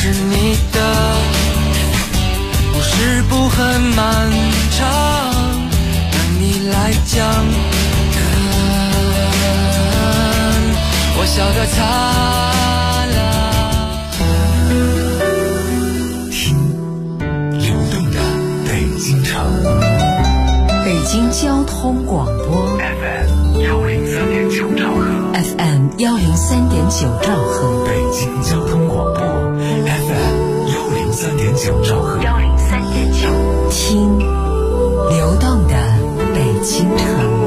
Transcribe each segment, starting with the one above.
是你的，故事不很漫长，等你来讲。我笑得灿烂。 听流动的北京城， 北京交通广播 FM 103.9兆赫 FM 103.9兆赫， 北京交通广播 FM 103.9兆赫 103.9，听流动的北京城。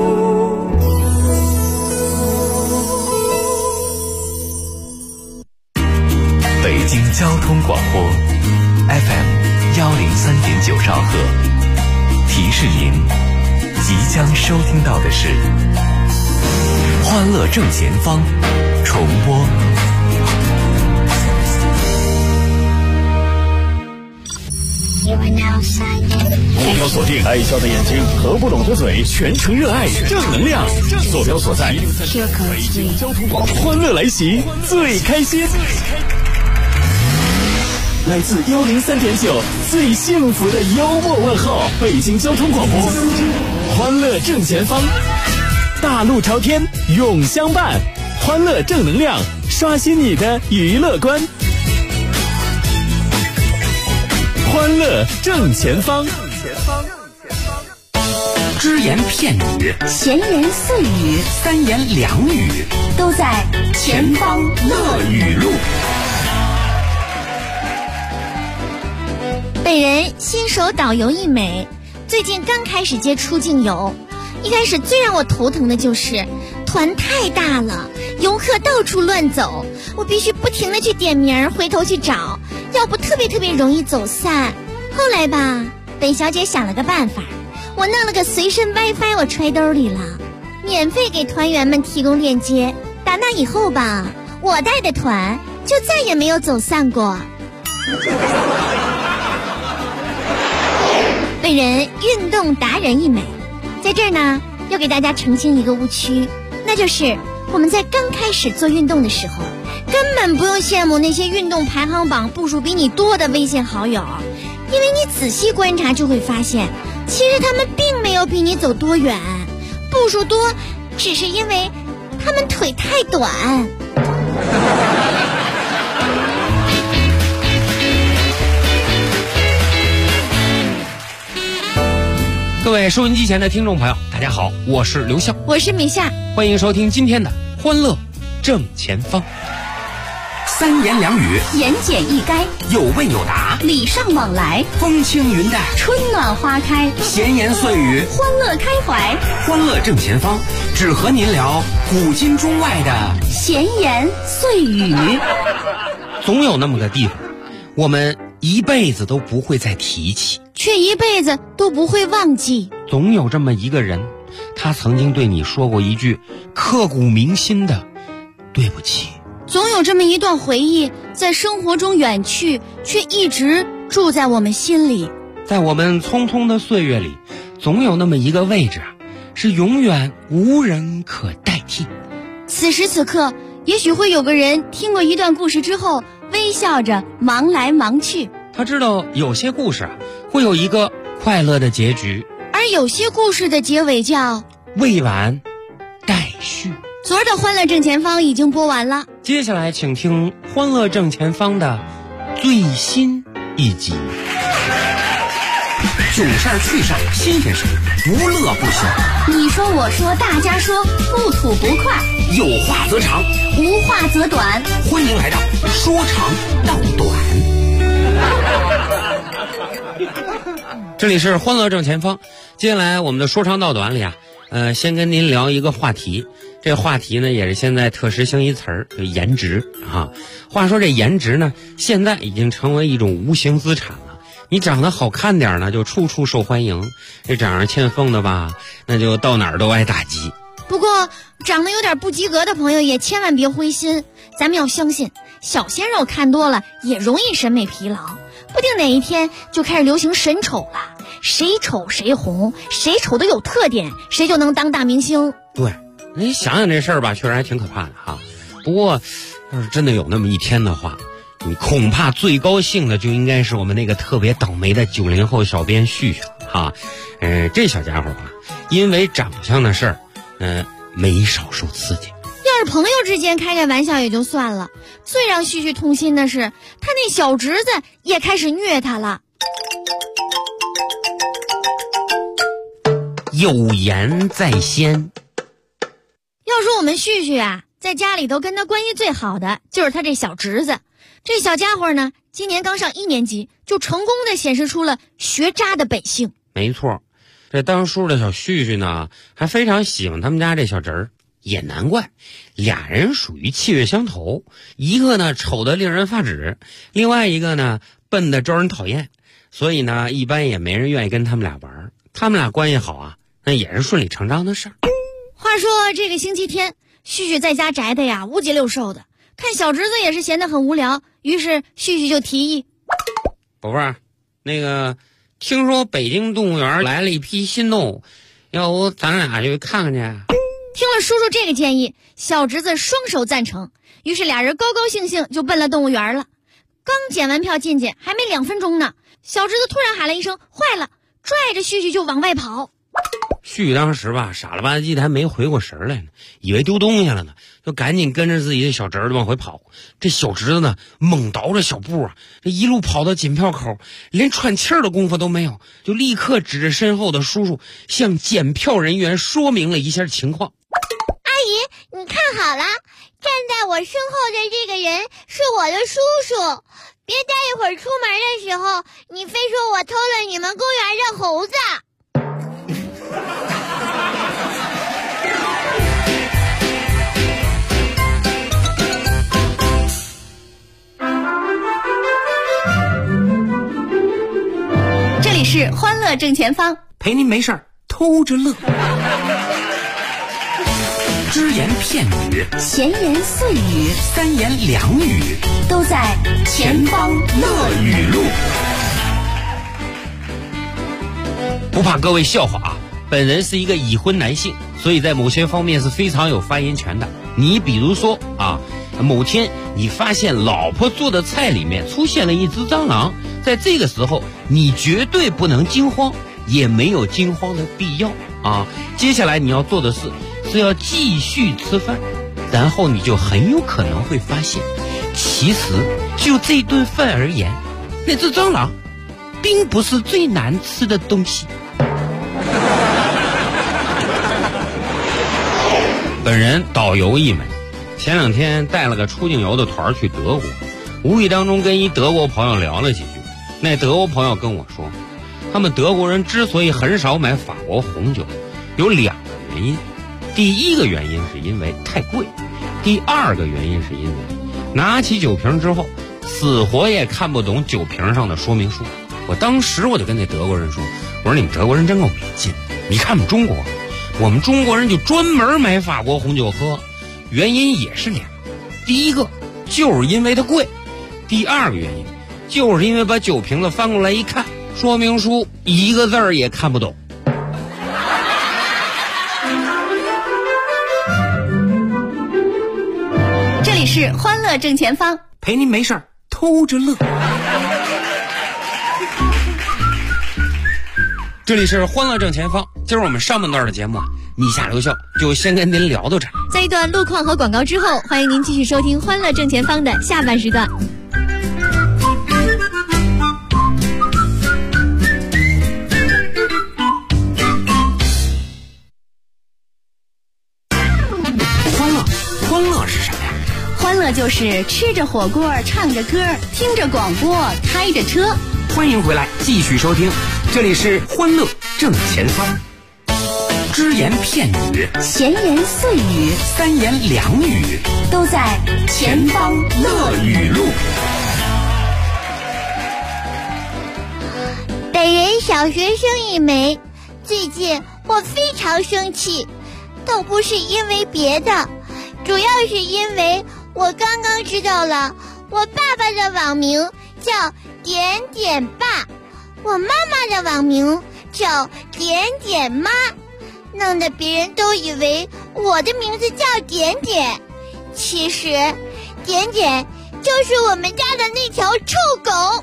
北京交通广播 FM 103.9兆赫，提示您即将收听到的是欢乐正前方重播。 目标锁定爱笑的眼睛和不拢的嘴，全程热爱正能量。坐标所在北京交通广播，欢乐来袭，最开心。来自103.9最幸福的幽默问候，北京交通广播，欢乐正前方，大路朝天永相伴，欢乐正能量，刷新你的娱乐观。欢乐正前方， 只言片语， 闲言碎语， 三言两语， 都在前方乐语录。本人新手导游一枚，最近刚开始接出境游。一开始最让我头疼的就是团太大了，游客到处乱走，我必须不停地去点名，回头去找，要不特别容易走散。后来吧，本小姐想了个办法，我弄了个随身 WiFi， 我揣兜里了，免费给团员们提供链接。打那以后吧，我带的团就再也没有走散过。本人运动达人一枚，在这儿呢要给大家澄清一个误区，那就是我们在刚开始做运动的时候，根本不用羡慕那些运动排行榜步数比你多的微信好友，因为你仔细观察就会发现，其实他们并没有比你走多远，步数多只是因为他们腿太短。 各位收音机前的听众朋友，大家好，我是刘笑， 我是米夏， 欢迎收听今天的欢乐正前方。三言两语， 言简意赅， 有问有答， 礼尚往来， 风轻云淡， 春暖花开， 闲言碎语， 欢乐开怀。 欢乐正前方，只和您聊古今中外的闲言碎语。 总有那么个地方，我们一辈子都不会再提起， 却一辈子都不会忘记。 总有这么一个人，他曾经对你说过一句刻骨铭心的对不起。 总有这么一段回忆，在生活中远去，却一直住在我们心里。 在我们匆匆的岁月里，总有那么一个位置，是永远无人可代替。 此时此刻，也许会有个人听过一段故事之后，微笑着忙来忙去。 他知道有些故事会有一个快乐的结局， 而有些故事的结尾叫未完待续。 昨儿的欢乐正前方已经播完了， 接下来请听欢乐正前方的最新一集。囧事儿趣事儿新鲜事儿，无乐不休。 你说我说大家说，不吐不快， 有话则长， 无话则短。 欢迎来到说长道短。这里是欢乐正前方，接下来我们的说长道短里先跟您聊一个话题。这话题呢也是现在特时兴一词儿，就颜值啊。话说这颜值呢，现在已经成为一种无形资产了。你长得好看点呢，就处处受欢迎；这长得欠奉的吧，那就到哪儿都挨打击。 不过长得有点不及格的朋友也千万别灰心，咱们要相信，小鲜肉看多了也容易审美疲劳，不定哪一天就开始流行神丑了，谁丑谁红，谁丑的有特点，谁就能当大明星。 对，你想想这事儿吧，确实还挺可怕的哈。不过要是真的有那么一天的话， 你恐怕最高兴的就应该是我们那个特别倒霉的90后小编旭旭哈。这小家伙啊，因为长相的事儿，没少受刺激。 要是朋友之间开开玩笑也就算了，最让旭旭痛心的是，他那小侄子也开始虐他了。 有言在先。 要说我们旭旭啊，在家里头跟他关系最好的就是他这小侄子。这小家伙呢，今年刚上1年级，就成功的显示出了学渣的本性。 没错，这当叔的小旭旭呢，还非常喜欢他们家这小侄儿，也难怪，俩人属于气血相投，一个呢丑得令人发指，另外一个呢笨得招人讨厌，所以呢一般也没人愿意跟他们俩玩。他们俩关系好啊，那也是顺理成章的事儿。 话说这个星期天，旭旭在家宅的呀无鸡六兽的，看小侄子也是闲得很无聊，于是旭旭就提议： 宝贝儿，那个听说北京动物园来了一批新动物，要不咱俩就看看去。 听了叔叔这个建议，小侄子双手赞成，于是俩人高高兴兴就奔了动物园了。刚检完票进去，还没2分钟呢，小侄子突然喊了一声坏了，拽着旭旭就往外跑。 旭当时吧傻了吧唧的，还没回过神来呢，以为丢东西了呢，就赶紧跟着自己的小侄子往回跑。这小侄子呢猛倒着小步啊，这一路跑到检票口，连喘气儿的功夫都没有，就立刻指着身后的叔叔向检票人员说明了一下情况。 阿姨，你看好了，站在我身后的这个人是我的叔叔，别待一会儿出门的时候你非说我偷了你们公园的猴子。 这里是欢乐正前方， 陪您没事儿偷着乐。只言片语， 闲言碎语， 三言两语， 都在前方乐语录。 不怕各位笑话啊，本人是一个已婚男性，所以在某些方面是非常有发言权的。你比如说啊，某天你发现老婆做的菜里面出现了一只蟑螂，在这个时候你绝对不能惊慌，也没有惊慌的必要啊。接下来你要做的事是要继续吃饭，然后你就很有可能会发现，其实就这顿饭而言，那只蟑螂并不是最难吃的东西。本人导游一枚，前2天带了个出境游的团去德国，无意当中跟一德国朋友聊了几句。那德国朋友跟我说，他们德国人之所以很少买法国红酒，有2个原因。第一个原因是因为太贵，第2个原因是因为拿起酒瓶之后，死活也看不懂酒瓶上的说明书。我当时就跟那德国人说，我说你们德国人真够没劲，你看我们中国，我们中国人就专门买法国红酒喝，原因也是2个，第一个就是因为它贵，第2个原因就是因为把酒瓶子翻过来一看，说明书一个字儿也看不懂。 这里是欢乐正前方， 陪您没事儿偷着乐。 这里是欢乐正前方，今儿我们上半段的节目啊，你下留校就先跟您聊到这儿。 在一段路况和广告之后，欢迎您继续收听欢乐正前方的下半时段。 欢乐是什么呀？ 欢乐就是吃着火锅，唱着歌，听着广播，开着车。 欢迎回来，继续收听，这里是欢乐正前方。只言片语， 闲言碎语， 三言两语， 都在前方乐语录。 本人小学生一枚，最近我非常生气，倒不是因为别的，主要是因为我刚刚知道了我爸爸的网名叫点点爸，我妈妈的网名叫点点妈，弄得别人都以为我的名字叫点点，其实点点就是我们家的那条臭狗。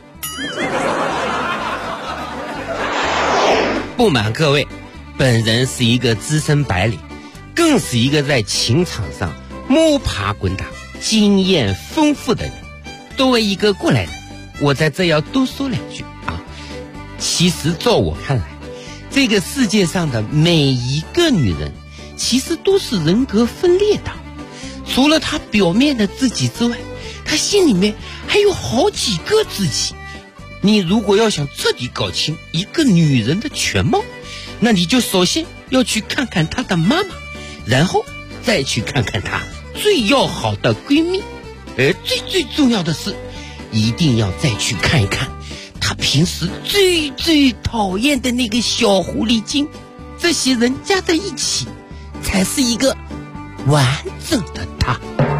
不瞒各位，本人是一个资深白领，更是一个在情场上摸爬滚打、经验丰富的人。作为一个过来人，我在这要多说两句啊。其实照我看来，这个世界上的每一个女人其实都是人格分裂的，除了她表面的自己之外，她心里面还有好几个自己。你如果要想彻底搞清一个女人的全貌，那你就首先要去看看她的妈妈，然后再去看看她最要好的闺蜜，而最重要的是，一定要再去看一看她平时最讨厌的那个小狐狸精。这些人加在一起，才是一个完整的她。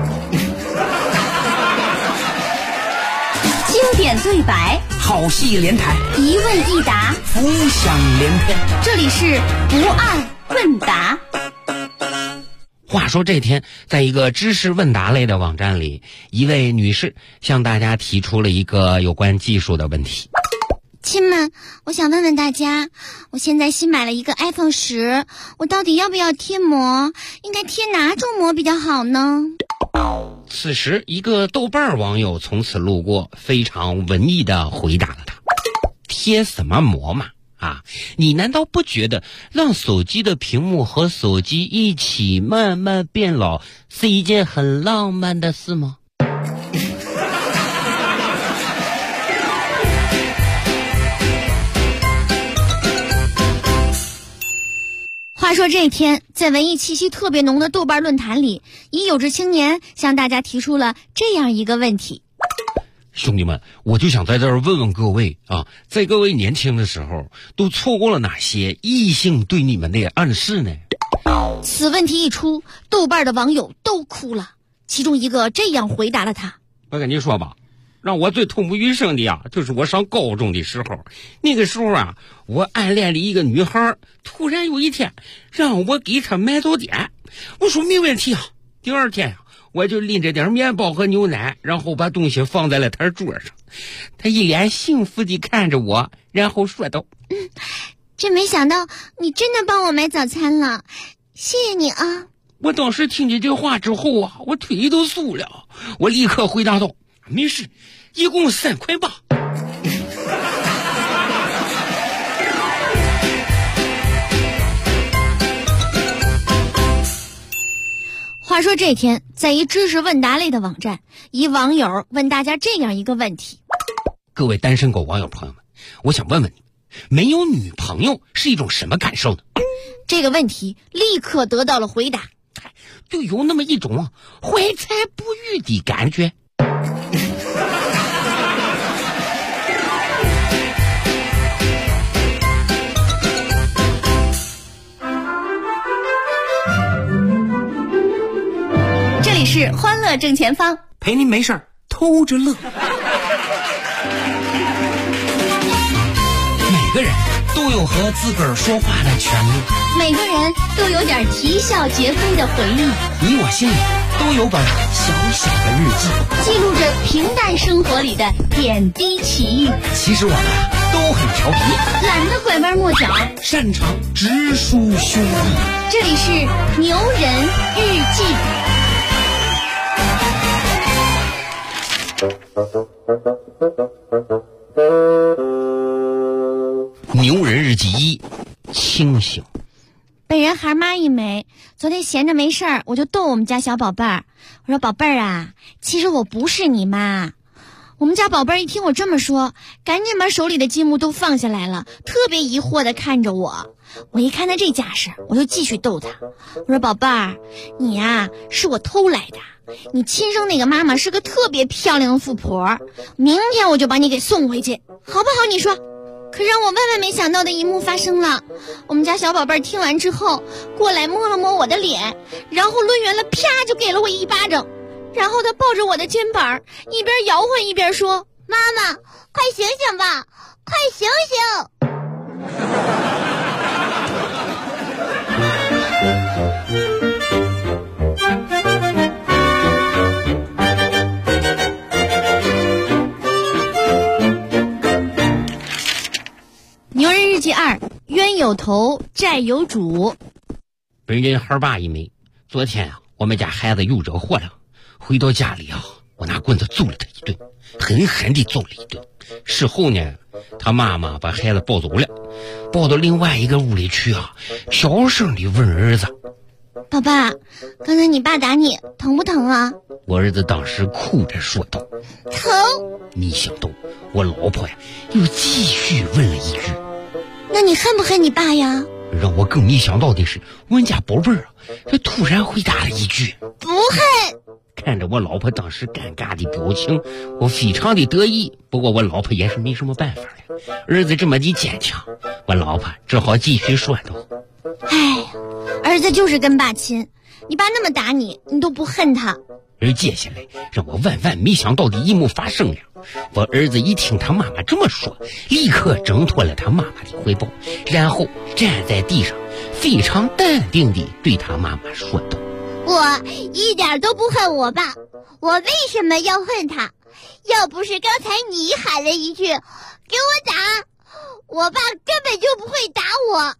经典对白， 好戏连台， 一问一答， 浮想联翩。 这里是不二问答。 话说这天，在一个知识问答类的网站里，一位女士向大家提出了一个有关技术的问题。 亲们，我想问问大家，我现在新买了一个 iPhone 10，我到底要不要贴膜？应该贴哪种膜比较好呢？ 此时一个豆瓣网友从此路过，非常文艺地回答了他：贴什么膜嘛？你难道不觉得让手机的屏幕和手机一起慢慢变老是一件很浪漫的事吗？ 话说这天，在文艺气息特别浓的豆瓣论坛里，一有志青年向大家提出了这样一个问题： 兄弟们，我就想在这儿问问各位啊，在各位年轻的时候都错过了哪些异性对你们的暗示呢？ 此问题一出，豆瓣的网友都哭了，其中一个这样回答了他： 我跟你说吧，让我最痛不欲生的就是我上高中的时候，那个时候我暗恋了一个女孩，突然有一天让我给她买早点，我说没问题第二天我就拎着点面包和牛奶，然后把东西放在了她桌上。她一脸幸福地看着我，然后说道： 真没想到你真的帮我买早餐了，谢谢你啊。 我当时听见这话之后我腿都酥了，我立刻回答道：没事，一共3块8。 话说这天，在一知识问答类的网站，一网友问大家这样一个问题： 各位单身狗网友朋友们，我想问问你，没有女朋友是一种什么感受呢？ 这个问题立刻得到了回答， 就有那么一种怀才不遇的感觉。 这里是欢乐正前方， 陪您没事偷着乐。每个人都有和自个儿说话的权利， 每个人都有点啼笑皆非的回忆， 你我心里都有本小小的日记， 记录着平淡生活里的点滴奇遇。 其实我们都很调皮， 懒得拐弯抹角， 擅长直抒胸臆。 这里是牛人日记。 牛人日记1：清醒。 本人孩妈一枚，昨天闲着没事儿，我就逗我们家小宝贝儿，我说宝贝儿啊，其实我不是你妈。我们家宝贝儿一听我这么说，赶紧把手里的积木都放下来了，特别疑惑地看着我。我一看他这架势，我就继续逗他，我说宝贝儿，你呀是我偷来的，你亲生那个妈妈是个特别漂亮的富婆，明天我就把你给送回去，好不好？你说。可让我万万没想到的一幕发生了，我们家小宝贝儿听完之后过来摸了摸我的脸，然后抡圆了啪就给了我一巴掌，然后他抱着我的肩膀一边摇晃一边说：妈妈快醒醒吧，快醒醒。 记2，冤有头，债有主。 本人孩爸一枚。昨天啊，我们家孩子又惹祸了，回到家里啊，我拿棍子揍了他一顿，狠狠地揍了一顿。事后呢，他妈妈把孩子抱走了，抱到另外一个屋里去啊，小声地问儿子： 爸爸，刚才你爸打你，疼不疼啊？ 我儿子当时哭着说道： 疼。 没想到我老婆呀，又继续问了一句： 那你恨不恨你爸呀？ 让我更没想到的是，我们家宝贝儿这突然回答了一句： 不恨。 看着我老婆当时尴尬的表情，我非常的得意。不过我老婆也是没什么办法了，儿子这么的坚强，我老婆只好继续说道： 哎，儿子就是跟爸亲，你爸那么打你，你都不恨他。 而接下来让我万万没想到的一幕发生了，我儿子一听他妈妈这么说，立刻挣脱了他妈妈的怀抱，然后站在地上非常淡定地对他妈妈说道： 我一点都不恨我爸，我为什么要恨他？要不是刚才你喊了一句给我打，我爸根本就不会打我。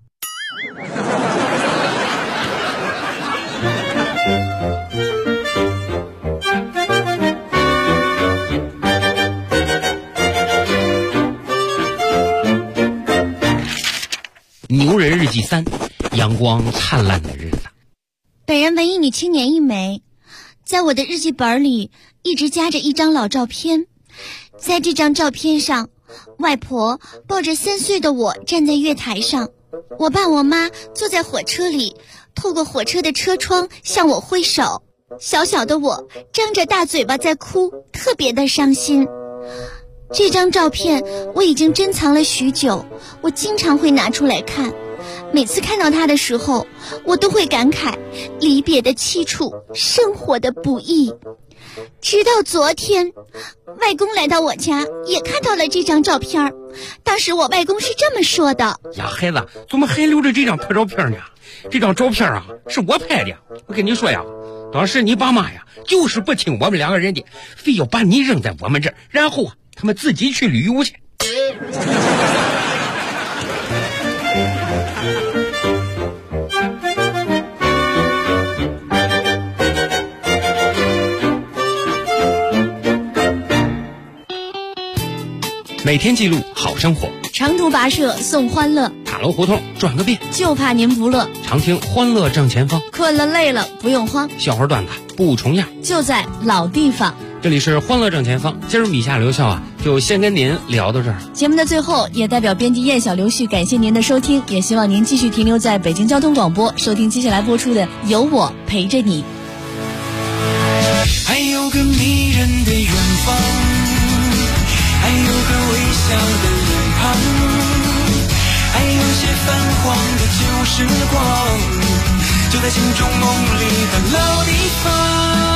牛人日记3，阳光灿烂的日子。 本人文艺女青年一枚，在我的日记本里一直夹着一张老照片。在这张照片上，外婆抱着3岁的我站在月台上，我爸我妈坐在火车里，透过火车的车窗向我挥手。小小的我张着大嘴巴在哭，特别的伤心。这张照片我已经珍藏了许久，我经常会拿出来看。每次看到它的时候，我都会感慨离别的凄楚，生活的不易。直到昨天，外公来到我家，也看到了这张照片。当时我外公是这么说的： 呀，孩子，怎么还留着这张破照片呢？这张照片啊，是我拍的。我跟你说呀，当时你爸妈呀，就是不听我们2个人的，非要把你扔在我们这儿，然后啊，他们自己去旅游去。每天记录好生活， 长途跋涉送欢乐， 塔楼胡同转个遍， 就怕您不乐。 常听欢乐正前方， 困了累了不用慌， 笑话段子不重样， 就在老地方。 这里是欢乐正前方，今儿米夏留校啊，就先跟您聊到这儿。 节目的最后，也代表编辑燕小刘旭感谢您的收听，也希望您继续停留在北京交通广播，收听接下来播出的《有我陪着你》。 还有个迷人的远方，还有个微笑的脸庞，还有些泛黄的旧时光，就在心中梦里的老地方。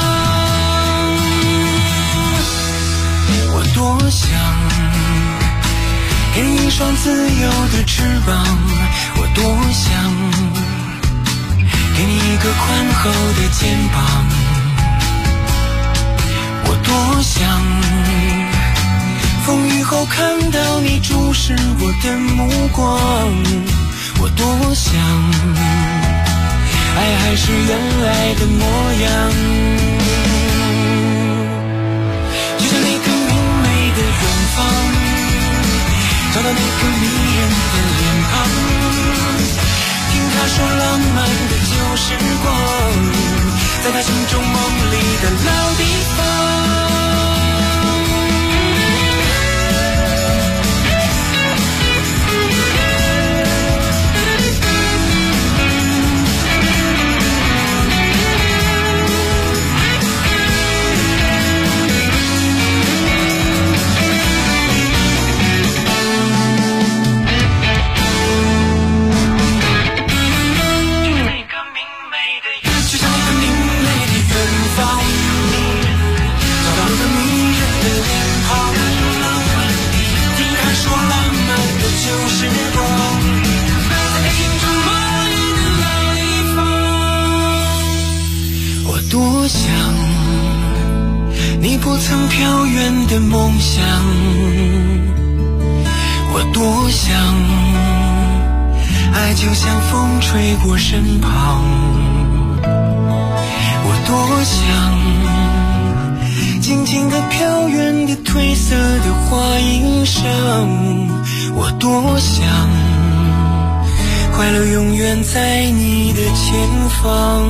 我多想给你一双自由的翅膀，我多想给你一个宽厚的肩膀，我多想风雨后看到你注视我的目光，我多想爱还是原来的模样，就像那个明媚的远方，找到那个迷人的脸庞，听他说浪漫的旧时光，在他心中梦里的老地方。多想你不曾飘远的梦想，我多想爱就像风吹过身旁，我多想静静地飘远的褪色的花衣裳，我多想快乐永远在你的前方。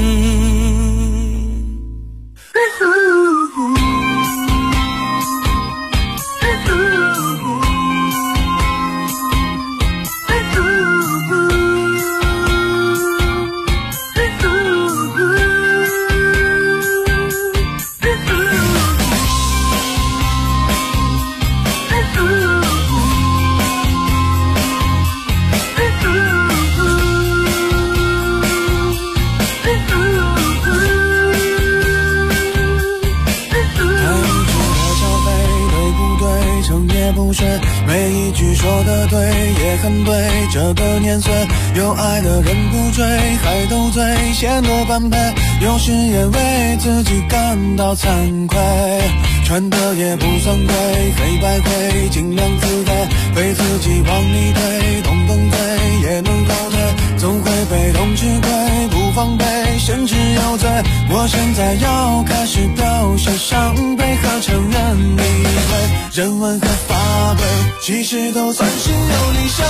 每一句说得对也很对，这个年岁有爱的人不追，还斗嘴显得般配，有时也为自己感到惭愧，穿的也不算贵，黑白灰尽量自卑，被自己往里推，动动嘴也能后退，总会被动吃亏，不防备甚至有罪，我现在要开始表现伤悲和承认理会，人文和法规其实都算是有理想，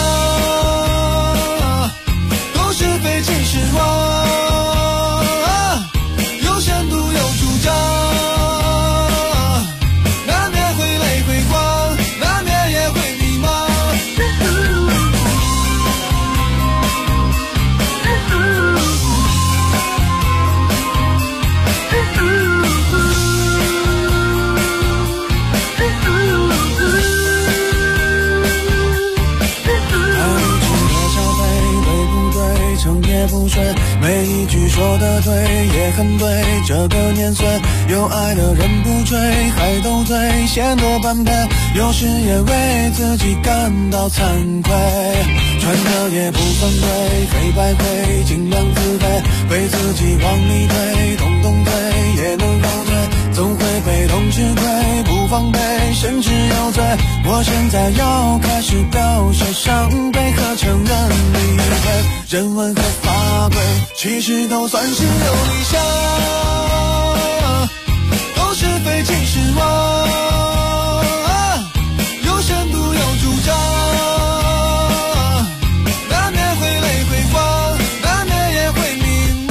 都是非其实我，有深度有主张，难免会泪会光，难免也会迷茫，不睡，每一句说得对也很对，这个年岁有爱的人不追，还斗嘴显得般配，有时也为自己感到惭愧，穿的也不算贵，黑白灰尽量自卑，被自己往里推，动动嘴也能后退，总会被动吃亏，不防备甚至有罪，我现在要开始表现伤悲和承认理会，人文和法规其实都算是有理想，都是非其实我，有深度有主张，难免会泪会光，难免也会迷茫。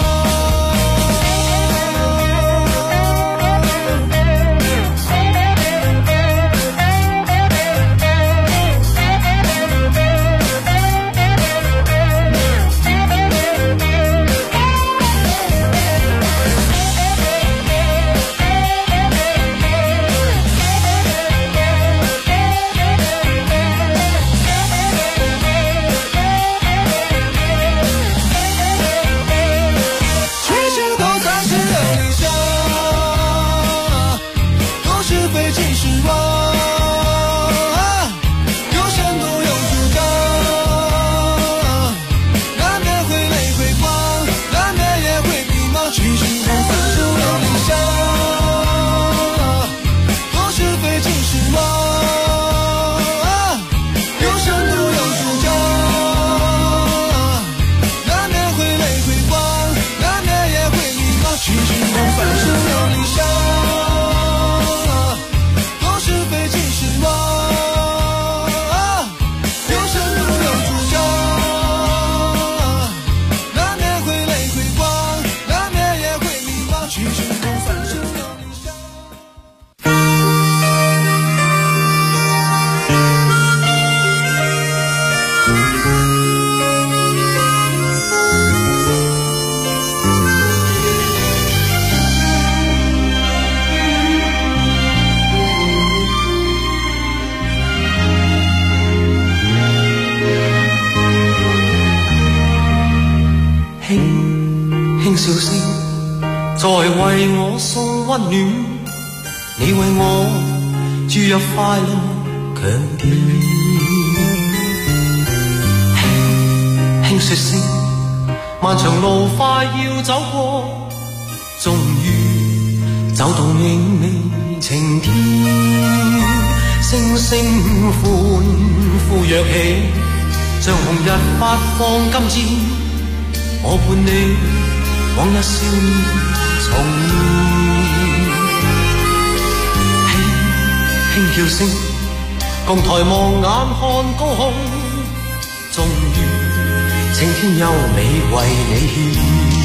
笑聲在為我送溫暖，你為我注入快樂強電，輕輕說聲漫長路快要走過，終於走到明媚晴天，星星歡呼躍起，像像紅日發放金箭，我伴你往日少年重現。輕叫聲，共抬望眼看高空，終於青天優美為你獻。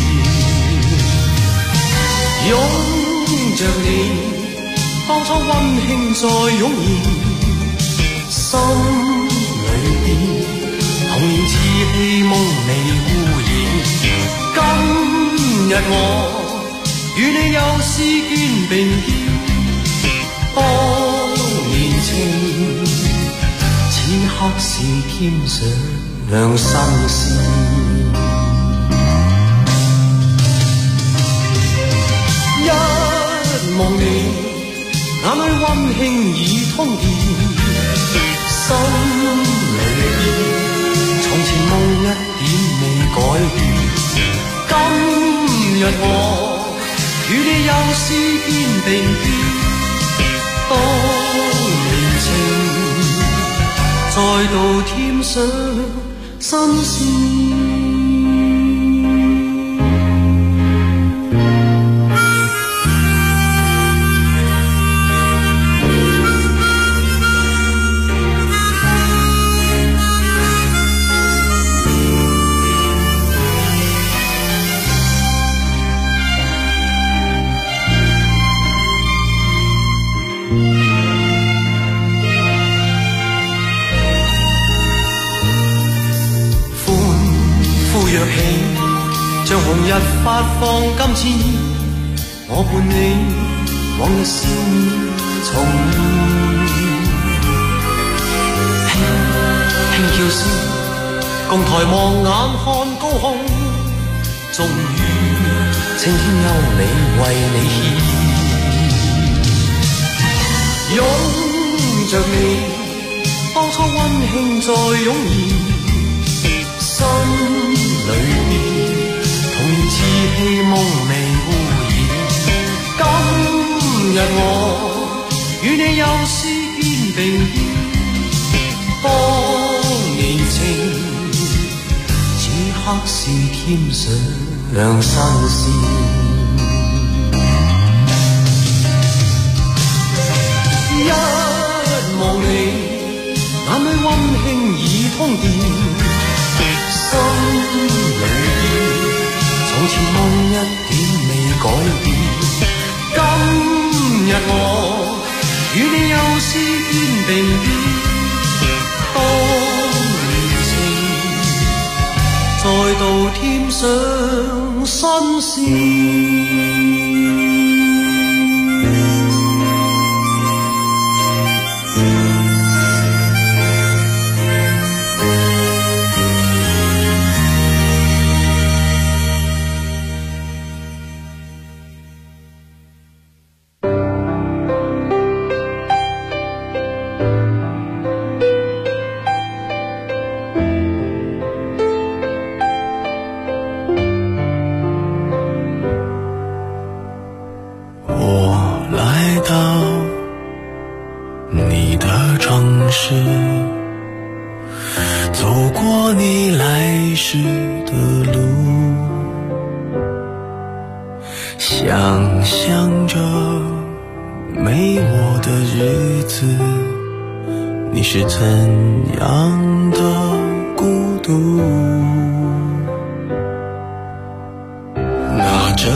擁着你，當初溫馨再湧現，心裏邊童年稚氣夢未污染。今日我與你又試肩並肩，當年情此刻是添上新鮮。一望你，眼裏溫馨已通電，心裏邊從前夢一點未改變。今日我與你又試肩並肩，當年情再度添上新鮮。像紅日發放金箭，我伴你往日少年重輕叫聲，共抬望眼看高空，終於青天優美為你獻。擁着你，當初溫馨再湧現，心裏邊童年稚氣夢未污染。今日我與你又試肩並肩，當年情此刻是添上新鮮。一望你，眼裏溫馨已通電，心裏從前夢一點未改變。今日我與你又試肩並肩，當年情再度添上新鮮。 是怎样的